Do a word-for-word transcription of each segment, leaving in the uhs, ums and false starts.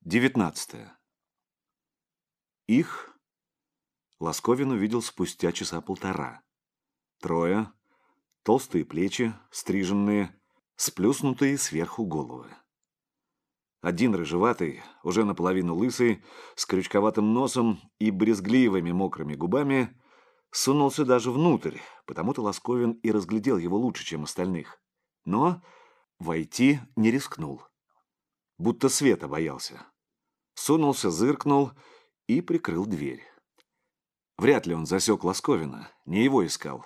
Девятнадцатое. Их Лосковин увидел спустя часа полтора. Трое, толстые плечи, стриженные, сплюснутые сверху головы. Один рыжеватый, уже наполовину лысый, с крючковатым носом и брезгливыми мокрыми губами, сунулся даже внутрь, потому-то Лосковин и разглядел его лучше, чем остальных. Но войти не рискнул. Будто света боялся. Сунулся, зыркнул и прикрыл дверь. Вряд ли он засек Лосковина, не его искал.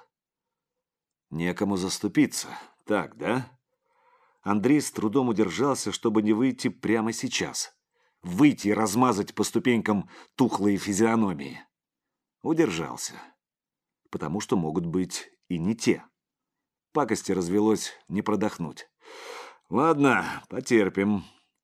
Некому заступиться. Так, да? Андрей с трудом удержался, чтобы не выйти прямо сейчас. Выйти и размазать по ступенькам тухлые физиономии. Удержался. Потому что могут быть и не те. Пакости развелось не продохнуть. Ладно, потерпим.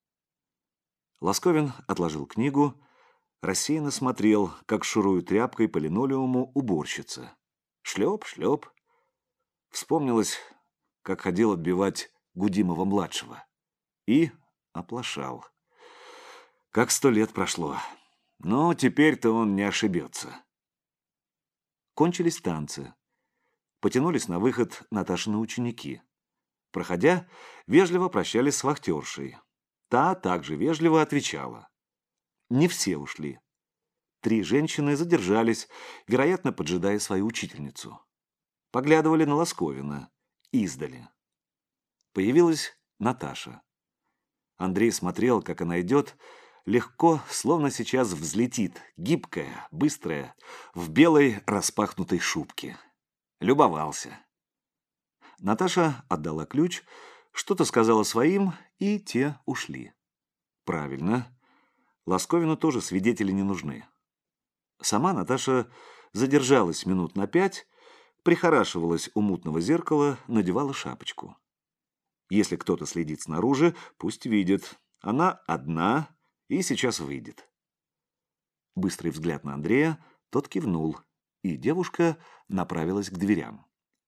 Лосковин отложил книгу, рассеянно смотрел, как шурует тряпкой по линолеуму уборщица. Шлеп, шлеп. Вспомнилось, как ходил отбивать Гудимова-младшего. И оплошал. Как сто лет прошло. Но теперь-то он не ошибется. Кончились танцы. Потянулись на выход Наташины ученики. Проходя, вежливо прощались с вахтершей. Та также вежливо отвечала. Не все ушли. Три женщины задержались, вероятно, поджидая свою учительницу. Поглядывали на Лосковина. Издали. Появилась Наташа. Андрей смотрел, как она идет, легко, словно сейчас взлетит, гибкая, быстрая, в белой распахнутой шубке. Любовался. Наташа отдала ключ, что-то сказала своим, и те ушли. Правильно. Лосковину тоже свидетели не нужны. Сама Наташа задержалась минут на пять, прихорашивалась у мутного зеркала, надевала шапочку. Если кто-то следит снаружи, пусть видит. Она одна и сейчас выйдет. Быстрый взгляд на Андрея, тот кивнул, и девушка направилась к дверям.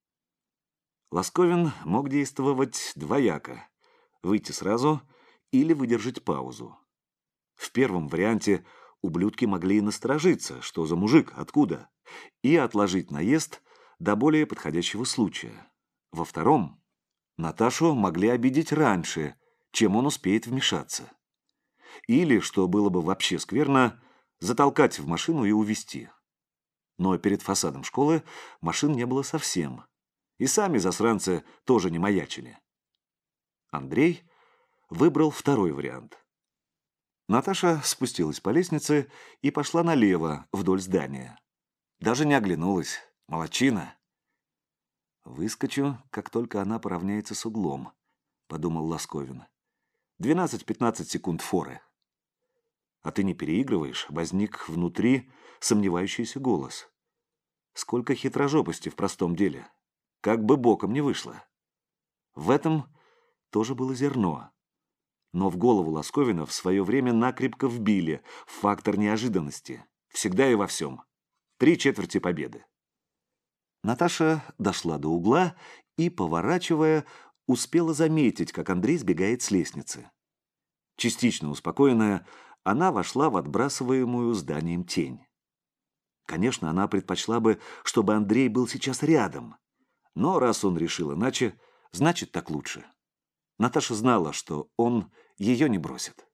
Лосковин мог действовать двояко. Выйти сразу или выдержать паузу. В первом варианте ублюдки могли и насторожиться, что за мужик, откуда, и отложить наезд до более подходящего случая. Во втором Наташу могли обидеть раньше, чем он успеет вмешаться. Или, что было бы вообще скверно, затолкать в машину и увезти. Но перед фасадом школы машин не было совсем. И сами засранцы тоже не маячили. Андрей выбрал второй вариант. Наташа спустилась по лестнице и пошла налево, вдоль здания. Даже не оглянулась. Молодчина. «Выскочу, как только она поравняется с углом», — подумал Лосковин. «Двенадцать-пятнадцать секунд форы». «А ты не переигрываешь?» — возник внутри сомневающийся голос. «Сколько хитрожопости в простом деле. Как бы боком не вышло». В этом тоже было зерно. Но в голову Лосковина в свое время накрепко вбили фактор неожиданности. Всегда и во всем. Три четверти победы. Наташа дошла до угла и, поворачивая, успела заметить, как Андрей сбегает с лестницы. Частично успокоенная, она вошла в отбрасываемую зданием тень. Конечно, она предпочла бы, чтобы Андрей был сейчас рядом. Но раз он решил иначе, значит, так лучше. Наташа знала, что он ее не бросит.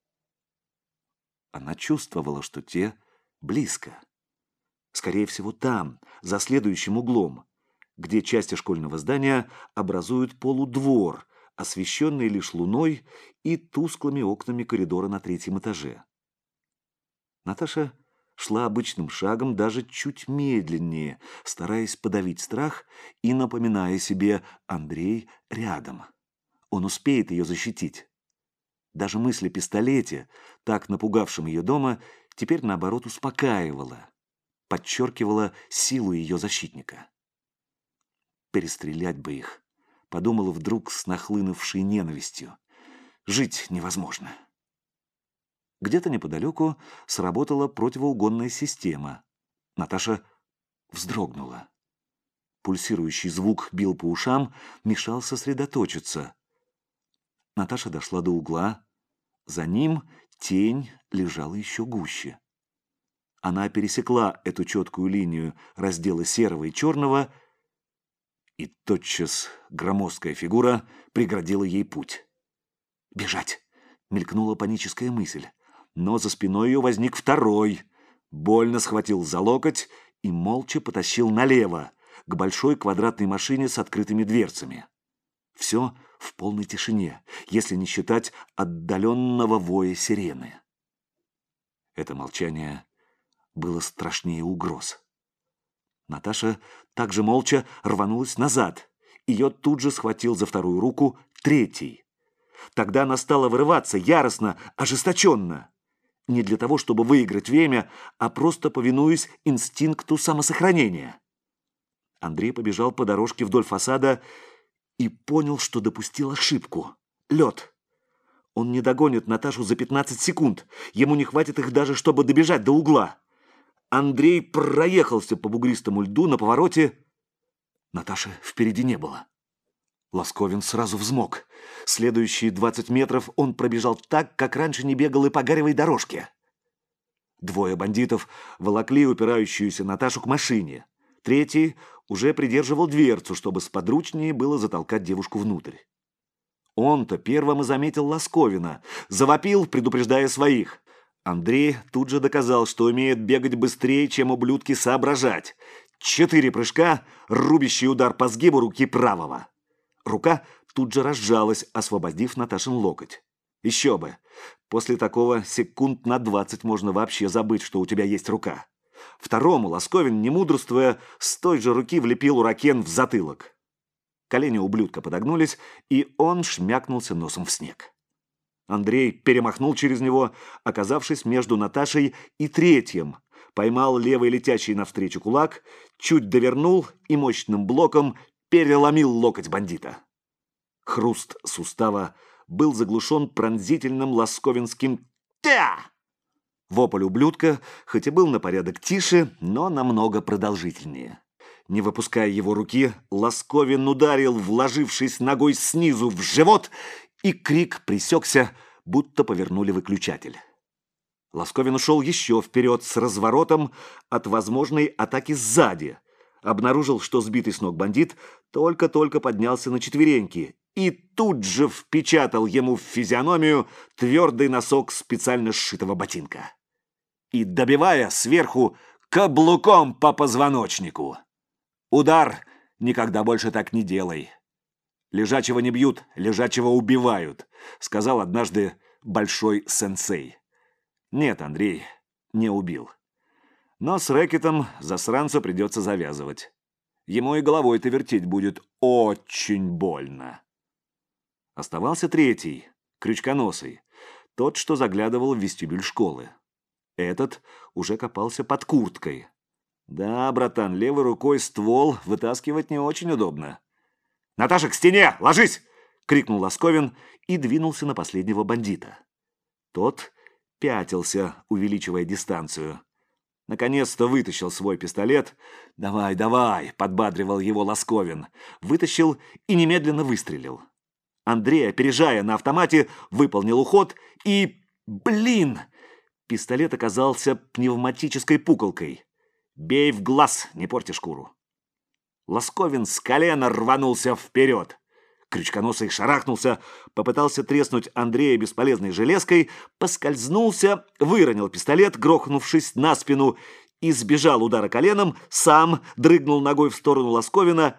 Она чувствовала, что те близко. Скорее всего, там, за следующим углом, где части школьного здания образуют полудвор, освещенный лишь луной и тусклыми окнами коридора на третьем этаже. Наташа шла обычным шагом, даже чуть медленнее, стараясь подавить страх и напоминая себе: Андрей рядом. Он успеет ее защитить. Даже мысль о пистолете, так напугавшем ее дома, теперь, наоборот, успокаивала, подчеркивала силу ее защитника. «Перестрелять бы их», — подумала вдруг с нахлынувшей ненавистью. «Жить невозможно». Где-то неподалеку сработала противоугонная система. Наташа вздрогнула. Пульсирующий звук бил по ушам, мешал сосредоточиться. Наташа дошла до угла. За ним Тень лежала еще гуще. Она пересекла эту четкую линию раздела серого и черного, и тотчас громоздкая фигура преградила ей путь. «Бежать!» — мелькнула паническая мысль, но за спиной ее возник второй, больно схватил за локоть и молча потащил налево, к большой квадратной машине с открытыми дверцами. Все в полной тишине, если не считать отдаленного воя сирены. Это молчание было страшнее угроз. Наташа также молча рванулась назад. Ее тут же схватил за вторую руку третий. Тогда она стала вырываться яростно, ожесточенно. Не для того, чтобы выиграть время, а просто повинуясь инстинкту самосохранения. Андрей побежал по дорожке вдоль фасада и понял, что допустил ошибку. Лед. Он не догонит Наташу за пятнадцать секунд. Ему не хватит их даже, чтобы добежать до угла. Андрей проехался по бугристому льду на повороте. Наташи впереди не было. Лосковин сразу взмок. Следующие двадцать метров он пробежал так, как раньше не бегал и по гаревой дорожке. Двое бандитов волокли упирающуюся Наташу к машине. Третий уже придерживал дверцу, чтобы сподручнее было затолкать девушку внутрь. Он-то первым и заметил Лосковина, завопил, предупреждая своих. Андрей тут же доказал, что умеет бегать быстрее, чем ублюдки соображать. Четыре прыжка, рубящий удар по сгибу руки правого. Рука тут же разжалась, освободив Наташин локоть. Еще бы. После такого секунд на двадцать можно вообще забыть, что у тебя есть рука. Второму Лосковин, не мудрствуя, с той же руки влепил уракен в затылок. Колени ублюдка подогнулись, и он шмякнулся носом в снег. Андрей перемахнул через него, оказавшись между Наташей и третьим, поймал левый летящий навстречу кулак, чуть довернул и мощным блоком переломил локоть бандита. Хруст сустава был заглушен пронзительным лосковинским «Тя!». Вопль ублюдка, хоть и был на порядок тише, но намного продолжительнее. Не выпуская его руки, Лосковин ударил, вложившись ногой снизу в живот, и крик пресекся, будто повернули выключатель. Лосковин ушел еще вперед с разворотом от возможной атаки сзади. Обнаружил, что сбитый с ног бандит только-только поднялся на четвереньки и тут же впечатал ему в физиономию твердый носок специально сшитого ботинка. И добивая сверху каблуком по позвоночнику. Удар никогда больше так не делай. Лежачего не бьют, лежачего убивают, сказал однажды большой сенсей. Нет, Андрей, не убил. Но с рэкетом засранцу придется завязывать. Ему и головой-то вертеть будет очень больно. Оставался третий, крючконосый, тот, что заглядывал в вестибюль школы. Этот уже копался под курткой. Да, братан, левой рукой ствол вытаскивать не очень удобно. «Наташа, к стене! Ложись!» — крикнул Лосковин и двинулся на последнего бандита. Тот пятился, увеличивая дистанцию. Наконец-то вытащил свой пистолет. «Давай, давай!» — подбадривал его Лосковин. Вытащил и немедленно выстрелил. Андрей, опережая на автомате, выполнил уход и... Блин! Пистолет оказался пневматической пуколкой. «Бей в глаз, не порти шкуру!» Лосковин с колена рванулся вперед. Крючконосый шарахнулся, попытался треснуть Андрея бесполезной железкой, поскользнулся, выронил пистолет, грохнувшись на спину, и сбежал удара коленом, сам дрыгнул ногой в сторону Лосковина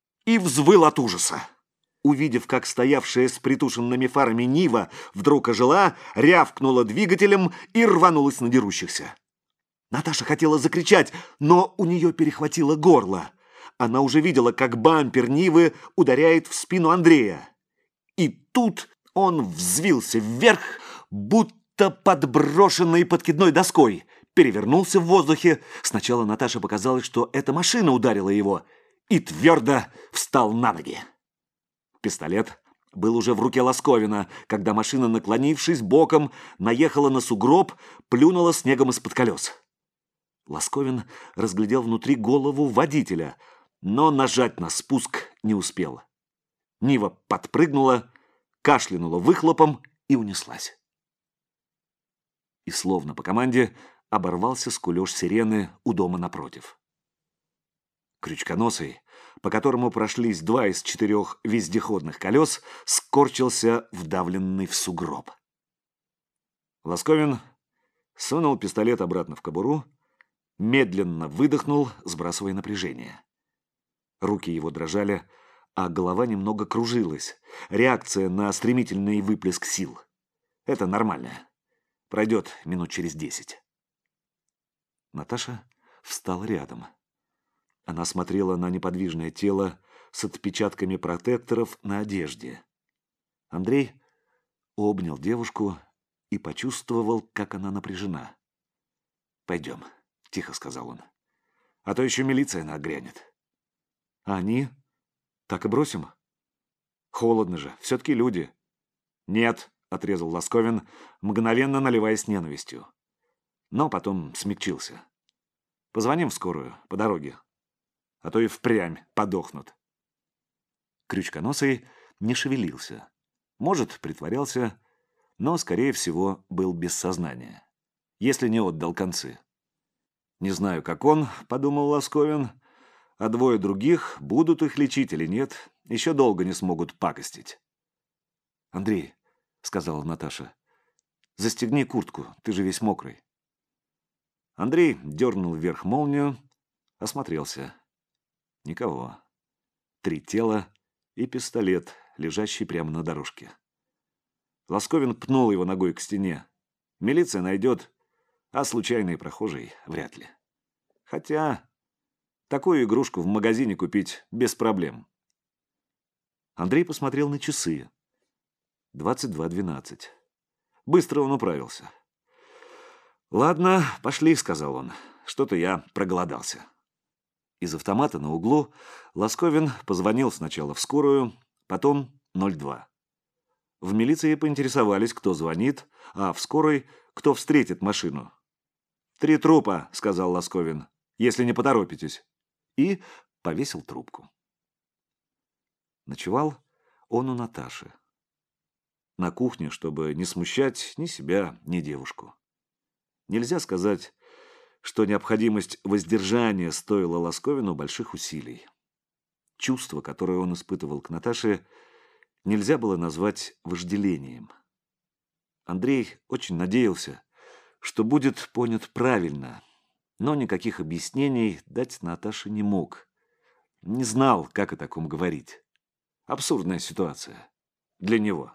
и взвыл от ужаса. Увидев, как стоявшая с притушенными фарами Нива вдруг ожила, рявкнула двигателем и рванулась на дерущихся. Наташа хотела закричать, но у нее перехватило горло. Она уже видела, как бампер Нивы ударяет в спину Андрея. И тут он взвился вверх, будто подброшенный подкидной доской, перевернулся в воздухе. Сначала Наташе показалось, что эта машина ударила его, и твердо встал на ноги. Пистолет был уже в руке Лосковина, когда машина, наклонившись боком, наехала на сугроб, плюнула снегом из-под колес. Лосковин разглядел внутри голову водителя, но нажать на спуск не успел. Нива подпрыгнула, кашлянула выхлопом и унеслась. и словно по команде оборвался скулёж сирены у дома напротив. Крючконосый, по которому прошлись два из четырех вездеходных колес, скорчился, вдавленный в сугроб. Ласковин сунул пистолет обратно в кобуру, медленно выдохнул, сбрасывая напряжение. Руки его дрожали, а голова немного кружилась. Реакция на стремительный выплеск сил. Это нормально. Пройдет минут через десять. Наташа встала рядом. Она смотрела на неподвижное тело с отпечатками протекторов на одежде. Андрей обнял девушку и почувствовал, как она напряжена. «Пойдем», — тихо сказал он. «А то еще милиция нагрянет». «А они? Так и бросим?» «Холодно же, все-таки люди». «Нет», — отрезал Ласковин, мгновенно наливаясь ненавистью. Но потом смягчился. «Позвоним в скорую, по дороге. А то и впрямь подохнут». Крючконосый не шевелился. Может, притворялся, но, скорее всего, был без сознания, если не отдал концы. «Не знаю, как он», — подумал Ласковин, «а двое других, будут их лечить или нет, еще долго не смогут пакостить». «Андрей», — сказала Наташа, — «застегни куртку, ты же весь мокрый». Андрей дернул вверх молнию, осмотрелся. Никого. Три тела и пистолет, лежащий прямо на дорожке. Ласковин пнул его ногой к стене. Милиция найдет, а случайный прохожий вряд ли. Хотя такую игрушку в магазине купить без проблем. Андрей посмотрел на часы. двадцать два двенадцать. Быстро он управился. «Ладно, пошли», — сказал он. «Что-то я проголодался». Из автомата на углу Ласковин позвонил сначала в скорую, потом ноль два. В милиции поинтересовались, кто звонит, а в скорой, кто встретит машину. «Три трупа», — сказал Ласковин, — «если не поторопитесь». И повесил трубку. Ночевал он у Наташи. На кухне, чтобы не смущать ни себя, ни девушку. Нельзя сказать, что необходимость воздержания стоила Ласковину больших усилий. Чувство, которое он испытывал к Наташе, нельзя было назвать вожделением. Андрей очень надеялся, что будет понят правильно, но никаких объяснений дать Наташе не мог. Не знал, как о таком говорить. Абсурдная ситуация. Для него.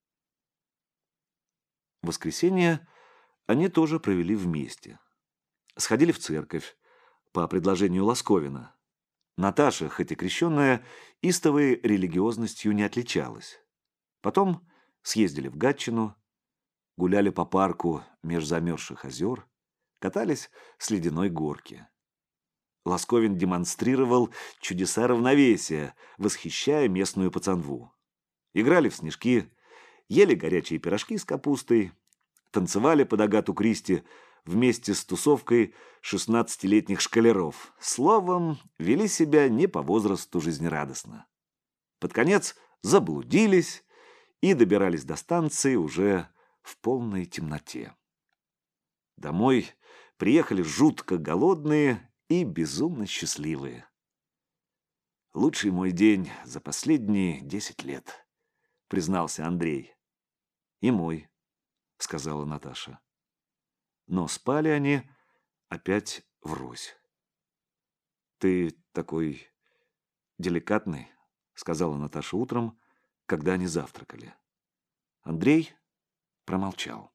В воскресенье они тоже провели вместе. Сходили в церковь по предложению Ласковина. Наташа, хоть и крещенная, истовой религиозностью не отличалась. Потом съездили в Гатчину, гуляли по парку меж замерзших озер, катались с ледяной горки. Ласковин демонстрировал чудеса равновесия, восхищая местную пацанву. Играли в снежки, ели горячие пирожки с капустой, танцевали под Агату Кристи вместе с тусовкой шестнадцатилетних школяров. Словом, вели себя не по возрасту жизнерадостно. Под конец заблудились и добирались до станции уже в полной темноте. Домой приехали жутко голодные и безумно счастливые. «Лучший мой день за последние десять лет», — признался Андрей. «И мой», — сказала Наташа. Но спали они опять врозь. «Ты такой деликатный», — сказала Наташа утром, когда они завтракали. Андрей промолчал.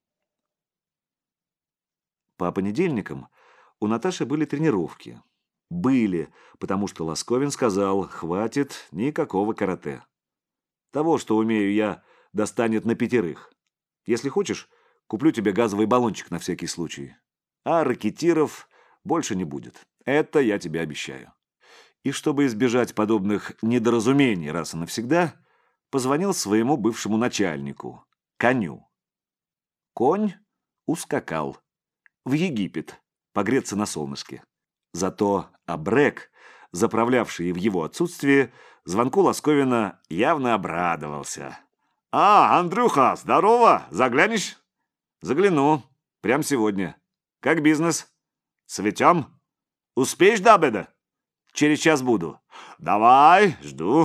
По понедельникам у Наташи были тренировки. Были, потому что Ласковин сказал: «Хватит никакого карате. Того, что умею я, достанет на пятерых. Если хочешь, куплю тебе газовый баллончик на всякий случай. А ракетиров больше не будет. Это я тебе обещаю». И чтобы избежать подобных недоразумений раз и навсегда, позвонил своему бывшему начальнику, коню. Конь ускакал в Египет погреться на солнышке. Зато Абрек, заправлявший в его отсутствие, звонку Ласковина явно обрадовался. «А, Андрюха, здорово! Заглянешь?» «Загляну. Прям сегодня. Как бизнес? Цветем? Успеешь до обеда? Через час буду. Давай, жду.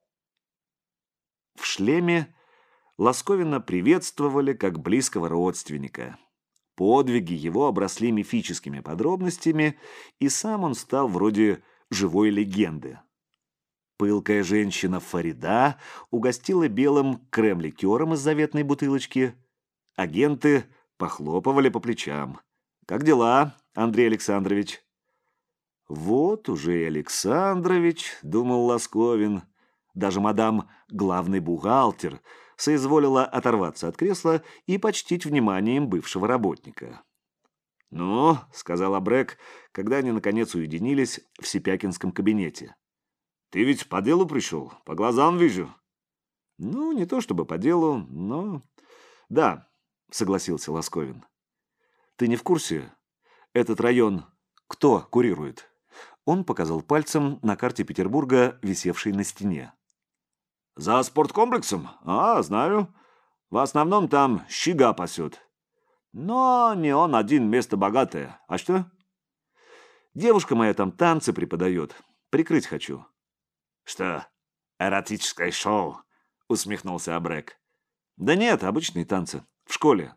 В шлеме Лосковина приветствовали как близкого родственника. Подвиги его обросли мифическими подробностями, и сам он стал вроде живой легенды. Пылкая женщина Фарида угостила белым крем-ликером из заветной бутылочки. Агенты похлопывали по плечам. «Как дела, Андрей Александрович?» «Вот уже и Александрович», — думал Лосковин. Даже мадам главный бухгалтер соизволила оторваться от кресла и почтить вниманием бывшего работника. «Ну», — сказал Абрек, когда они наконец уединились в Сипякинском кабинете. «Ты ведь по делу пришел? По глазам вижу». «Ну, не то чтобы по делу, но...» «Да», — согласился Лосковин. «Ты не в курсе? Этот район кто курирует?» Он показал пальцем на карте Петербурга, висевшей на стене. «За спорткомплексом? А, знаю. В основном там щига пасет. Но не он один, место богатое. А что?» «Девушка моя там танцы преподает. Прикрыть хочу». «Что, эротическое шоу?» — усмехнулся Абрек. «Да нет, обычные танцы. В школе».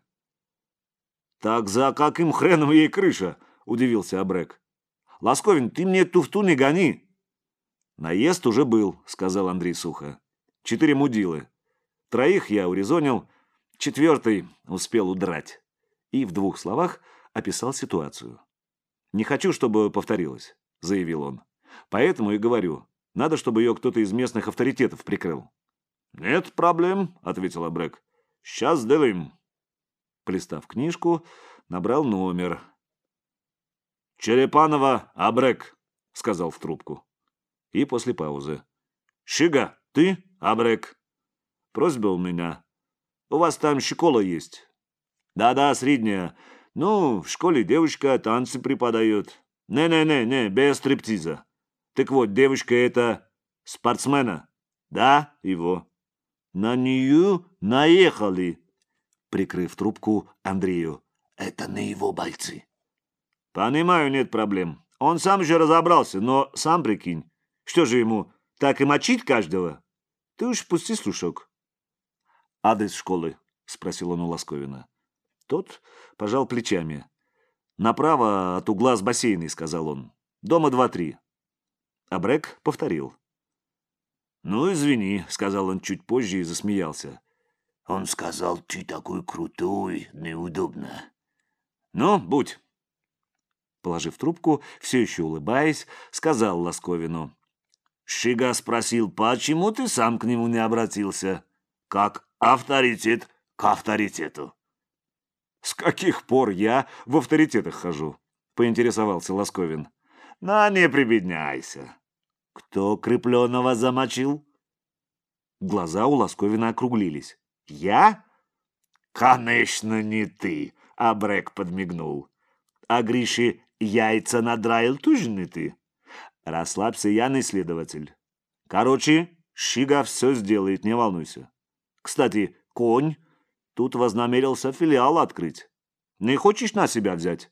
«Так за каким хреном ей крыша?» — удивился Абрек. «Лосковин, ты мне туфту не гони!» «Наезд уже был», — сказал Андрей сухо. «Четыре мудилы. Троих я урезонил, четвертый успел удрать». И в двух словах описал ситуацию. «Не хочу, чтобы повторилось», — заявил он. «Поэтому и говорю, надо, чтобы ее кто-то из местных авторитетов прикрыл». «Нет проблем», — ответил Абрек. «Сейчас сделаем». Полистав книжку, набрал номер. «Черепанова, Абрек», — сказал в трубку. И после паузы. «Шига, ты, Абрек? Просьба у меня. У вас там школа есть?» «Да-да, средняя. Ну, в школе девушка танцы преподает. Не-не-не, без стриптиза. Так вот, девушка это спортсмена. Да, его. На нее наехали». Прикрыв трубку Андрею. «Это не его бойцы». «Понимаю, нет проблем. Он сам же разобрался, но сам прикинь. Что же ему, так и мочить каждого? Ты уж пусти слушок». «Адрес школы?» — спросил он у Лосковина. Тот пожал плечами. «Направо от угла с бассейной», — сказал он. «Дома два-три». Абрек повторил. «Ну, извини», — сказал он чуть позже и засмеялся. «Он сказал, ты такой крутой, неудобно». «Ну, будь». Положив трубку, все еще улыбаясь, сказал Лосковину. «Шига спросил, почему ты сам к нему не обратился? Как авторитет к авторитету». «С каких пор я в авторитетах хожу?» — поинтересовался Лосковин. «На, не прибедняйся. Кто крепленного замочил?» Глаза у Лосковина округлились. «Я?» «Конечно, не ты», — Абрек подмигнул. «А Грише яйца надраил тоже не ты? Расслабься, я не следователь. Короче, Шига все сделает, не волнуйся. Кстати, конь тут вознамерился филиал открыть. Не хочешь на себя взять?»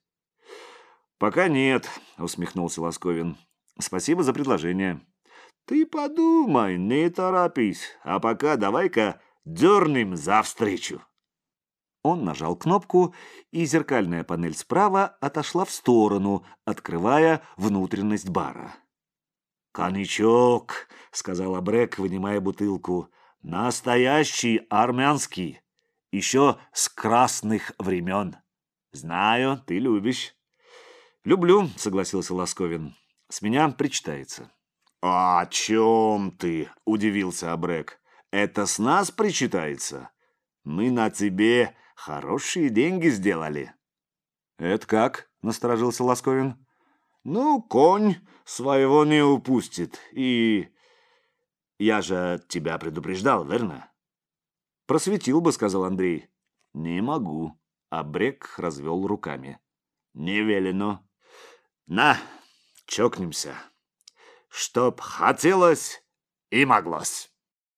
«Пока нет», — усмехнулся Лосковин. «Спасибо за предложение». «Ты подумай, не торопись, а пока давай-ка дернем за встречу». Он нажал кнопку, и зеркальная панель справа отошла в сторону, открывая внутренность бара. «Коньячок», — сказал Абрек, вынимая бутылку, — «настоящий армянский, еще с красных времен. Знаю, ты любишь». «Люблю», — согласился Лосковин. «С меня причитается». «О чем ты?» — удивился Абрек. «Это с нас причитается? Мы на тебе хорошие деньги сделали». «Это как?» — насторожился Лосковин. «Ну, конь своего не упустит, и... Я же тебя предупреждал, верно?» «Просветил бы», — сказал Андрей. «Не могу», — Абрек развел руками. «Не велено. На, чокнемся. Чтоб хотелось и моглось».